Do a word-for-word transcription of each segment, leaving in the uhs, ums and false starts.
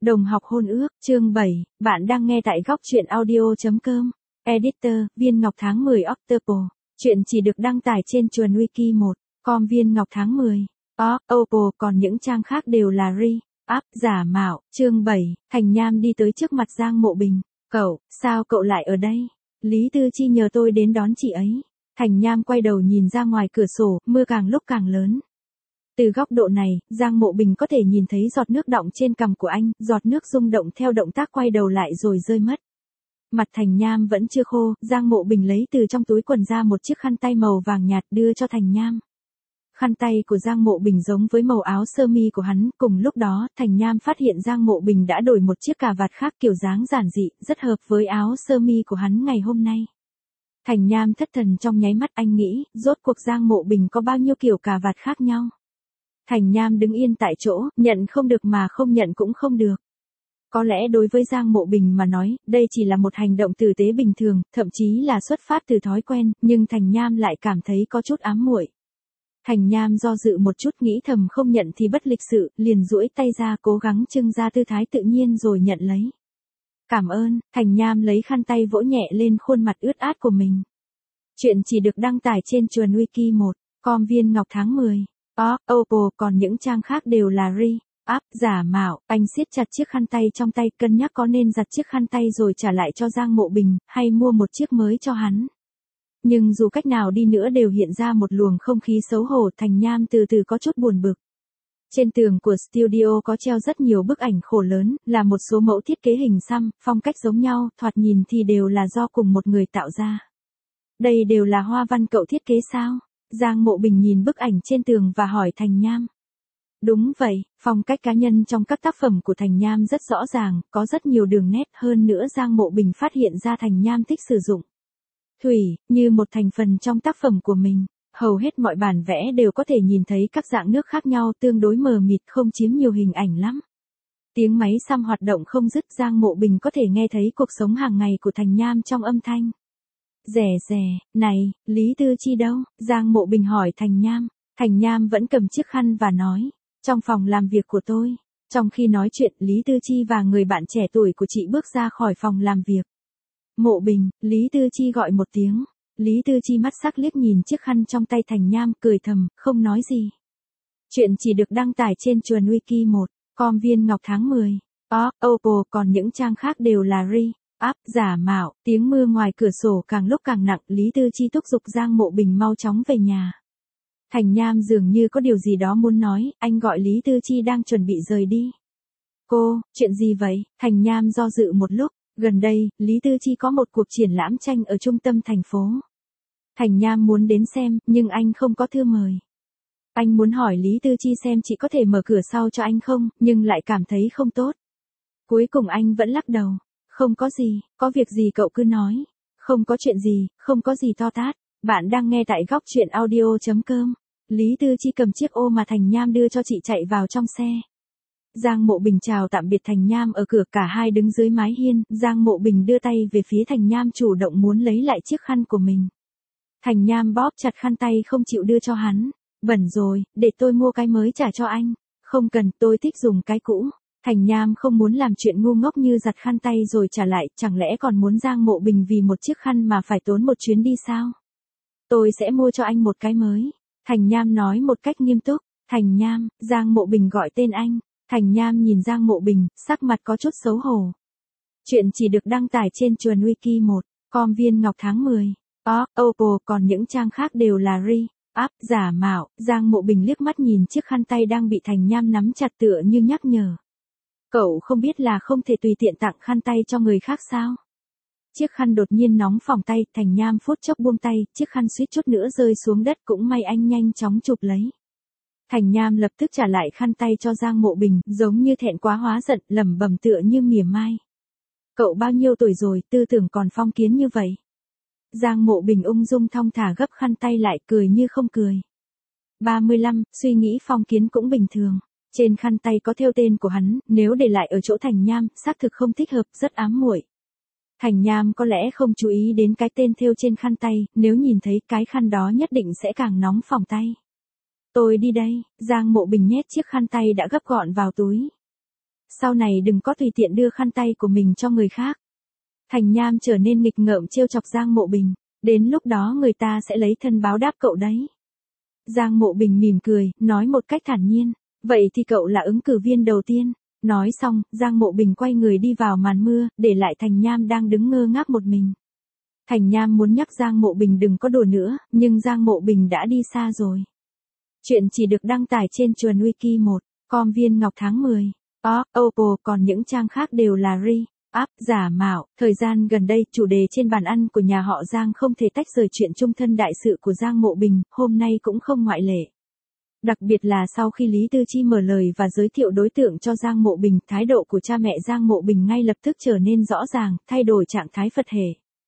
Đồng học hôn ước, chương bảy, bạn đang nghe tại góc truyện audio.com. Editor, Viên Ngọc tháng mười October. Chuyện chỉ được đăng tải trên chuồn wiki một. Com Viên Ngọc tháng mười. October, còn những trang khác đều là re, up, giả mạo. Chương bảy, Thành Nham đi tới trước mặt Giang Mộ Bình. Cậu, sao cậu lại ở đây? Lý Tư Chi nhờ tôi đến đón chị ấy. Thành Nham quay đầu nhìn ra ngoài cửa sổ, mưa càng lúc càng lớn. Từ góc độ này, Giang Mộ Bình có thể nhìn thấy giọt nước đọng trên cằm của anh, giọt nước rung động theo động tác quay đầu lại rồi rơi mất. Mặt Thành Nham vẫn chưa khô, Giang Mộ Bình lấy từ trong túi quần ra một chiếc khăn tay màu vàng nhạt đưa cho Thành Nham. Khăn tay của Giang Mộ Bình giống với màu áo sơ mi của hắn, cùng lúc đó, Thành Nham phát hiện Giang Mộ Bình đã đổi một chiếc cà vạt khác kiểu dáng giản dị, rất hợp với áo sơ mi của hắn ngày hôm nay. Thành Nham thất thần trong nháy mắt, anh nghĩ, rốt cuộc Giang Mộ Bình có bao nhiêu kiểu cà vạt khác nhau. Thành Nham đứng yên tại chỗ, nhận không được mà không nhận cũng không được. Có lẽ đối với Giang Mộ Bình mà nói, đây chỉ là một hành động tử tế bình thường, thậm chí là xuất phát từ thói quen, nhưng Thành Nham lại cảm thấy có chút ám muội. Thành Nham do dự một chút, nghĩ thầm không nhận thì bất lịch sự, liền duỗi tay ra cố gắng trưng ra tư thái tự nhiên rồi nhận lấy. Cảm ơn. Thành Nham lấy khăn tay vỗ nhẹ lên khuôn mặt ướt át của mình. Chuyện chỉ được đăng tải trên chuồn wiki một. Com Viên Ngọc tháng mười. October, còn những trang khác đều là re, up, giả mạo. Anh siết chặt chiếc khăn tay trong tay, cân nhắc có nên giặt chiếc khăn tay rồi trả lại cho Giang Mộ Bình, hay mua một chiếc mới cho hắn. Nhưng dù cách nào đi nữa đều hiện ra một luồng không khí xấu hổ. Thành Nham từ từ có chút buồn bực. Trên tường của studio có treo rất nhiều bức ảnh khổ lớn, là một số mẫu thiết kế hình xăm, phong cách giống nhau, thoạt nhìn thì đều là do cùng một người tạo ra. Đây đều là hoa văn cậu thiết kế sao? Giang Mộ Bình nhìn bức ảnh trên tường và hỏi Thành Nham. Đúng vậy, phong cách cá nhân trong các tác phẩm của Thành Nham rất rõ ràng, có rất nhiều đường nét, hơn nữa Giang Mộ Bình phát hiện ra Thành Nham thích sử dụng thủy, như một thành phần trong tác phẩm của mình. Hầu hết mọi bản vẽ đều có thể nhìn thấy các dạng nước khác nhau, tương đối mờ mịt, không chiếm nhiều hình ảnh lắm. Tiếng máy xăm hoạt động không dứt, Giang Mộ Bình có thể nghe thấy cuộc sống hàng ngày của Thành Nham trong âm thanh. Rẻ rẻ, này, Lý Tư Chi đâu? Giang Mộ Bình hỏi Thành Nham. Thành Nham vẫn cầm chiếc khăn và nói, trong phòng làm việc của tôi. Trong khi nói chuyện, Lý Tư Chi và người bạn trẻ tuổi của chị bước ra khỏi phòng làm việc. Mộ Bình, Lý Tư Chi gọi một tiếng. Lý Tư Chi mắt sắc liếc nhìn chiếc khăn trong tay Thành Nham, cười thầm, không nói gì. Chuyện chỉ được đăng tải trên chuồn wiki một. Com Viên Ngọc tháng mười. October, còn những trang khác đều là re, up, giả mạo. Tiếng mưa ngoài cửa sổ càng lúc càng nặng, Lý Tư Chi thúc giục Giang Mộ Bình mau chóng về nhà. Thành Nham dường như có điều gì đó muốn nói, anh gọi Lý Tư Chi đang chuẩn bị rời đi. Cô, chuyện gì vậy? Thành Nham do dự một lúc. Gần đây, Lý Tư Chi có một cuộc triển lãm tranh ở trung tâm thành phố. Thành Nham muốn đến xem, nhưng anh không có thư mời. Anh muốn hỏi Lý Tư Chi xem chị có thể mở cửa sau cho anh không, nhưng lại cảm thấy không tốt. Cuối cùng anh vẫn lắc đầu. Không có gì, có việc gì cậu cứ nói. Không có chuyện gì, không có gì to tát. Bạn đang nghe tại góc truyện audio.com. Lý Tư Chi cầm chiếc ô mà Thành Nham đưa cho chị chạy vào trong xe. Giang Mộ Bình chào tạm biệt Thành Nham ở cửa, cả hai đứng dưới mái hiên, Giang Mộ Bình đưa tay về phía Thành Nham chủ động muốn lấy lại chiếc khăn của mình. Thành Nham bóp chặt khăn tay không chịu đưa cho hắn. Bẩn rồi, để tôi mua cái mới trả cho anh. Không cần, tôi thích dùng cái cũ. Thành Nham không muốn làm chuyện ngu ngốc như giặt khăn tay rồi trả lại, chẳng lẽ còn muốn Giang Mộ Bình vì một chiếc khăn mà phải tốn một chuyến đi sao? Tôi sẽ mua cho anh một cái mới. Thành Nham nói một cách nghiêm túc. Thành Nham, Giang Mộ Bình gọi tên anh. Thành Nham nhìn Giang Mộ Bình, sắc mặt có chút xấu hổ. Chuyện chỉ được đăng tải trên chuồn wiki một. Com Viên Ngọc tháng mười. October, còn những trang khác đều là re, up, giả mạo. Giang Mộ Bình liếc mắt nhìn chiếc khăn tay đang bị Thành Nham nắm chặt tựa như nhắc nhở. Cậu không biết là không thể tùy tiện tặng khăn tay cho người khác sao? Chiếc khăn đột nhiên nóng phỏng tay, Thành Nham phút chốc buông tay, chiếc khăn suýt chút nữa rơi xuống đất, cũng may anh nhanh chóng chụp lấy. Thành Nham lập tức trả lại khăn tay cho Giang Mộ Bình, giống như thẹn quá hóa giận, lẩm bẩm tựa như mỉa mai. Cậu bao nhiêu tuổi rồi, tư tưởng còn phong kiến như vậy? Giang Mộ Bình ung dung thong thả gấp khăn tay lại, cười như không cười. ba mươi lăm, suy nghĩ phong kiến cũng bình thường. Trên khăn tay có thêu tên của hắn, nếu để lại ở chỗ Thành Nham, xác thực không thích hợp, rất ám muội. Thành Nham có lẽ không chú ý đến cái tên thêu trên khăn tay, nếu nhìn thấy cái khăn đó nhất định sẽ càng nóng phỏng tay. Tôi đi đây. Giang Mộ Bình nhét chiếc khăn tay đã gấp gọn vào túi. Sau này đừng có tùy tiện đưa khăn tay của mình cho người khác. Thành Nham trở nên nghịch ngợm trêu chọc Giang Mộ Bình, đến lúc đó người ta sẽ lấy thân báo đáp cậu đấy. Giang Mộ Bình mỉm cười, nói một cách thản nhiên, vậy thì cậu là ứng cử viên đầu tiên. Nói xong, Giang Mộ Bình quay người đi vào màn mưa, để lại Thành Nham đang đứng ngơ ngác một mình. Thành Nham muốn nhắc Giang Mộ Bình đừng có đùa nữa, nhưng Giang Mộ Bình đã đi xa rồi. Chuyện chỉ được đăng tải trên Chuồn Wiki một, com viên ngọc tháng mười. Ó, Oppo, còn những trang khác đều là re-up, giả mạo. Thời gian gần đây, chủ đề trên bàn ăn của nhà họ Giang không thể tách rời chuyện chung thân đại sự của Giang Mộ Bình, hôm nay cũng không ngoại lệ. Đặc biệt là sau khi Lý Tư Chi mở lời và giới thiệu đối tượng cho Giang Mộ Bình, thái độ của cha mẹ Giang Mộ Bình ngay lập tức trở nên rõ ràng, thay đổi trạng thái Phật hệ.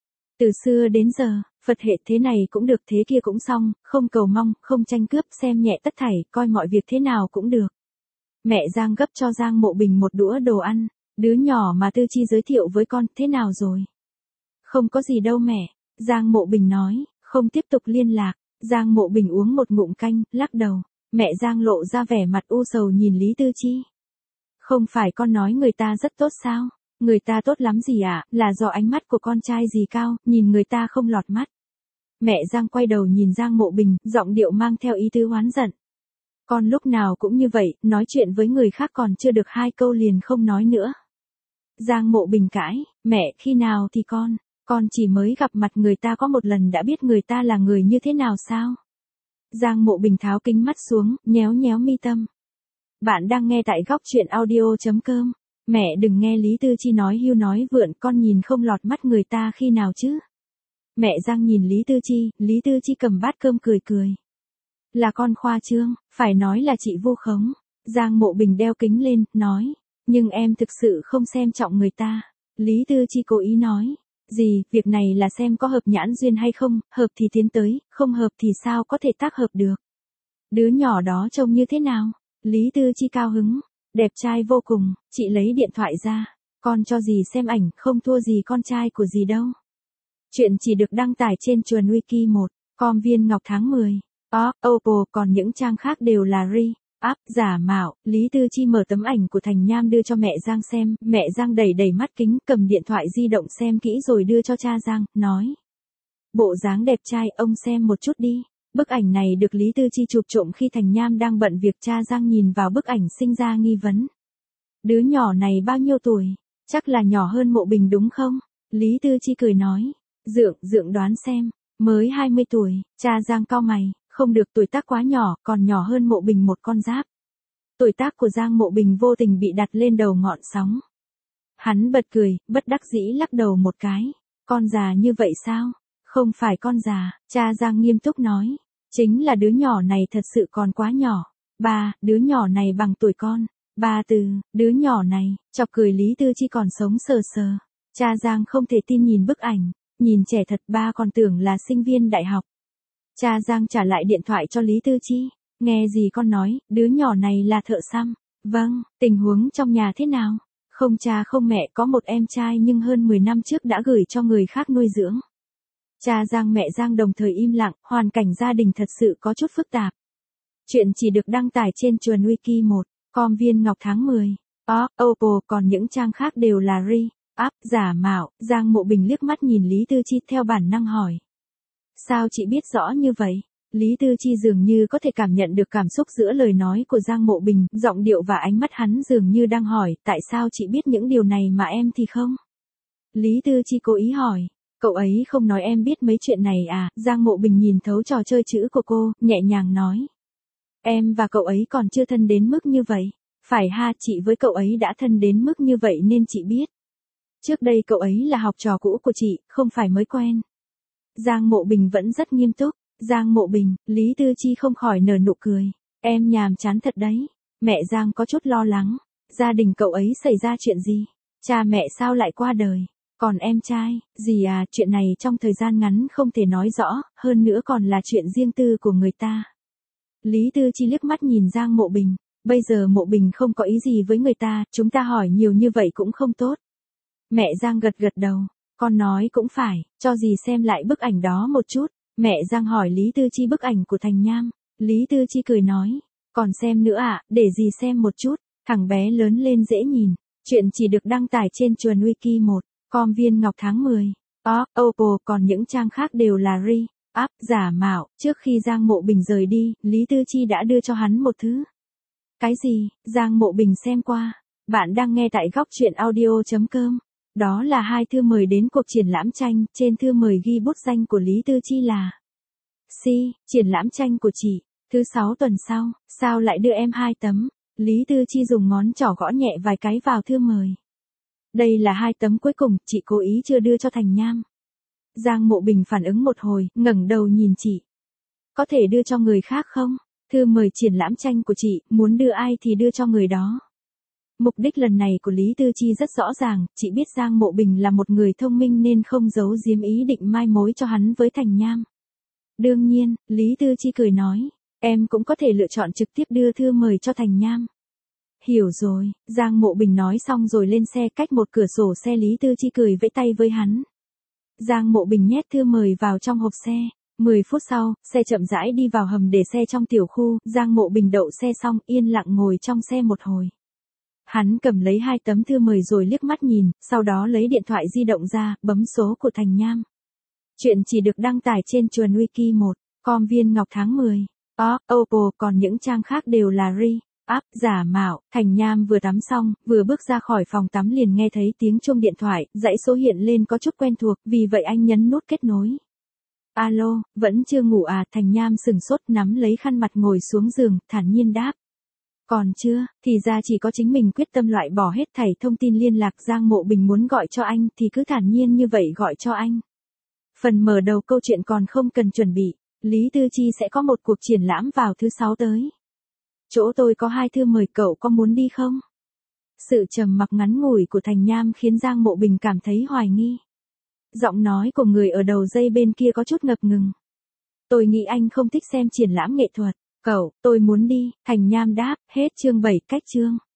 Từ xưa đến giờ, Phật hệ thế này cũng được thế kia cũng xong, không cầu mong, không tranh cướp, xem nhẹ tất thảy, coi mọi việc thế nào cũng được. Mẹ Giang gấp cho Giang Mộ Bình một đũa đồ ăn, đứa nhỏ mà Tư Chi giới thiệu với con, thế nào rồi? Không có gì đâu mẹ, Giang Mộ Bình nói, không tiếp tục liên lạc. Giang Mộ Bình uống một ngụm canh, lắc đầu. Mẹ Giang lộ ra vẻ mặt u sầu nhìn Lý Tư Chi. Không phải con nói người ta rất tốt sao? Người ta tốt lắm gì ạ, à? Là do ánh mắt của con trai gì cao, nhìn người ta không lọt mắt. Mẹ Giang quay đầu nhìn Giang Mộ Bình, giọng điệu mang theo ý tứ oán giận. Con lúc nào cũng như vậy, nói chuyện với người khác còn chưa được hai câu liền không nói nữa. Giang Mộ Bình cãi, mẹ, khi nào thì con, con chỉ mới gặp mặt người ta có một lần đã biết người ta là người như thế nào sao? Giang Mộ Bình tháo kính mắt xuống, nhéo nhéo mi tâm. Bạn đang nghe tại góc truyện audio chấm com. Mẹ đừng nghe Lý Tư Chi nói hưu nói vượn, con nhìn không lọt mắt người ta khi nào chứ? Mẹ Giang nhìn Lý Tư Chi, Lý Tư Chi cầm bát cơm cười cười. Là con khoa trương, phải nói là chị vu khống. Giang Mộ Bình đeo kính lên, nói. Nhưng em thực sự không xem trọng người ta. Lý Tư Chi cố ý nói. Gì, việc này là xem có hợp nhãn duyên hay không, hợp thì tiến tới, không hợp thì sao có thể tác hợp được. Đứa nhỏ đó trông như thế nào? Lý Tư Chi cao hứng. Đẹp trai vô cùng, chị lấy điện thoại ra. Con cho dì xem ảnh, không thua gì con trai của dì đâu. Chuyện chỉ được đăng tải trên Chuồn Wiki một, com viên ngọc tháng mười. Ó, Oppo, còn những trang khác đều là re-up, giả mạo. Lý Tư Chi mở tấm ảnh của Thành Nham đưa cho mẹ Giang xem, mẹ Giang đẩy đẩy mắt kính, cầm điện thoại di động xem kỹ rồi đưa cho cha Giang, nói. Bộ dáng đẹp trai, ông xem một chút đi. Bức ảnh này được Lý Tư Chi chụp trộm khi Thành Nham đang bận việc, cha Giang nhìn vào bức ảnh sinh ra nghi vấn. Đứa nhỏ này bao nhiêu tuổi? Chắc là nhỏ hơn Mộ Bình đúng không? Lý Tư Chi cười nói. Dượng, dượng đoán xem. Mới hai mươi tuổi, cha Giang cau mày. Không được, tuổi tác quá nhỏ, còn nhỏ hơn Mộ Bình một con giáp. Tuổi tác của Giang Mộ Bình vô tình bị đặt lên đầu ngọn sóng. Hắn bật cười, bất đắc dĩ lắc đầu một cái. Con già như vậy sao? Không phải con già, cha Giang nghiêm túc nói. Chính là đứa nhỏ này thật sự còn quá nhỏ. Ba, đứa nhỏ này bằng tuổi con. Ba từ, đứa nhỏ này, chọc cười Lý Tư Chi còn sống sờ sờ. Cha Giang không thể tin nhìn bức ảnh. Nhìn trẻ thật, ba còn tưởng là sinh viên đại học. Cha Giang trả lại điện thoại cho Lý Tư Chi. Nghe gì con nói, đứa nhỏ này là thợ xăm. Vâng, tình huống trong nhà thế nào? Không cha không mẹ, có một em trai nhưng hơn mười năm trước đã gửi cho người khác nuôi dưỡng. Cha Giang mẹ Giang đồng thời im lặng, hoàn cảnh gia đình thật sự có chút phức tạp. Chuyện chỉ được đăng tải trên Chuồn Wiki một, com viên ngọc tháng mười. Ó, Oppo, còn những trang khác đều là re-up, giả mạo. Giang Mộ Bình liếc mắt nhìn Lý Tư Chi theo bản năng hỏi. Sao chị biết rõ như vậy? Lý Tư Chi dường như có thể cảm nhận được cảm xúc giữa lời nói của Giang Mộ Bình, giọng điệu và ánh mắt hắn dường như đang hỏi, tại sao chị biết những điều này mà em thì không? Lý Tư Chi cố ý hỏi, cậu ấy không nói em biết mấy chuyện này à? Giang Mộ Bình nhìn thấu trò chơi chữ của cô, nhẹ nhàng nói. Em và cậu ấy còn chưa thân đến mức như vậy. Phải ha, chị với cậu ấy đã thân đến mức như vậy nên chị biết. Trước đây cậu ấy là học trò cũ của chị, không phải mới quen. Giang Mộ Bình vẫn rất nghiêm túc. Giang Mộ Bình, Lý Tư Chi không khỏi nở nụ cười. Em nhàm chán thật đấy. Mẹ Giang có chút lo lắng. Gia đình cậu ấy xảy ra chuyện gì? Cha mẹ sao lại qua đời? Còn em trai, gì à, chuyện này trong thời gian ngắn không thể nói rõ, hơn nữa còn là chuyện riêng tư của người ta. Lý Tư Chi liếc mắt nhìn Giang Mộ Bình. Bây giờ Mộ Bình không có ý gì với người ta, chúng ta hỏi nhiều như vậy cũng không tốt. Mẹ Giang gật gật đầu. Con nói cũng phải, cho dì xem lại bức ảnh đó một chút. Mẹ Giang hỏi Lý Tư Chi bức ảnh của Thành Nham. Lý Tư Chi cười nói. Còn xem nữa ạ, à, để dì xem một chút. Thằng bé lớn lên dễ nhìn. Chuyện chỉ được đăng tải trên Chuồn Wiki một. Com Viên Ngọc tháng mười. Ó, Oppo, còn những trang khác đều là re, up, giả mạo. Trước khi Giang Mộ Bình rời đi, Lý Tư Chi đã đưa cho hắn một thứ. Cái gì? Giang Mộ Bình xem qua. Bạn đang nghe tại góc truyện audio chấm com. Đó là hai thư mời đến cuộc triển lãm tranh, trên thư mời ghi bút danh của Lý Tư Chi là Si, triển lãm tranh của chị. Thứ sáu tuần sau, sao lại đưa em hai tấm? Lý Tư Chi dùng ngón trỏ gõ nhẹ vài cái vào thư mời. Đây là hai tấm cuối cùng, chị cố ý chưa đưa cho Thành Nham. Giang Mộ Bình phản ứng một hồi, ngẩng đầu nhìn chị. Có thể đưa cho người khác không? Thư mời triển lãm tranh của chị, muốn đưa ai thì đưa cho người đó. Mục đích lần này của Lý Tư Chi rất rõ ràng, chị biết Giang Mộ Bình là một người thông minh nên không giấu giếm ý định mai mối cho hắn với Thành Nham. Đương nhiên, Lý Tư Chi cười nói, em cũng có thể lựa chọn trực tiếp đưa thư mời cho Thành Nham. Hiểu rồi, Giang Mộ Bình nói xong rồi lên xe, cách một cửa sổ xe Lý Tư Chi cười vẫy tay với hắn. Giang Mộ Bình nhét thư mời vào trong hộp xe. mười phút sau, xe chậm rãi đi vào hầm để xe trong tiểu khu, Giang Mộ Bình đậu xe xong, yên lặng ngồi trong xe một hồi. Hắn cầm lấy hai tấm thư mời rồi liếc mắt nhìn, sau đó lấy điện thoại di động ra, bấm số của Thành Nham. Chuyện chỉ được đăng tải trên Chuồn Wiki một. Com Viên Ngọc tháng mười. Ó, Oppo, còn những trang khác đều là re, up, giả mạo. Thành Nham vừa tắm xong, vừa bước ra khỏi phòng tắm liền nghe thấy tiếng chuông điện thoại, dãy số hiện lên có chút quen thuộc, vì vậy anh nhấn nút kết nối. Alo, vẫn chưa ngủ à? Thành Nham sừng sốt, nắm lấy khăn mặt ngồi xuống giường, thản nhiên đáp. Còn chưa, thì ra chỉ có chính mình quyết tâm loại bỏ hết thảy thông tin liên lạc. Giang Mộ Bình muốn gọi cho anh thì cứ thản nhiên như vậy gọi cho anh. Phần mở đầu câu chuyện còn không cần chuẩn bị. Lý Tư Chi sẽ có một cuộc triển lãm vào thứ sáu tới. Chỗ tôi có hai thư mời, cậu có muốn đi không? Sự trầm mặc ngắn ngủi của Thành Nham khiến Giang Mộ Bình cảm thấy hoài nghi. Giọng nói của người ở đầu dây bên kia có chút ngập ngừng. Tôi nghĩ anh không thích xem triển lãm nghệ thuật. Cậu, tôi muốn đi. Thành Nham đáp. Hết chương bảy. Cách chương.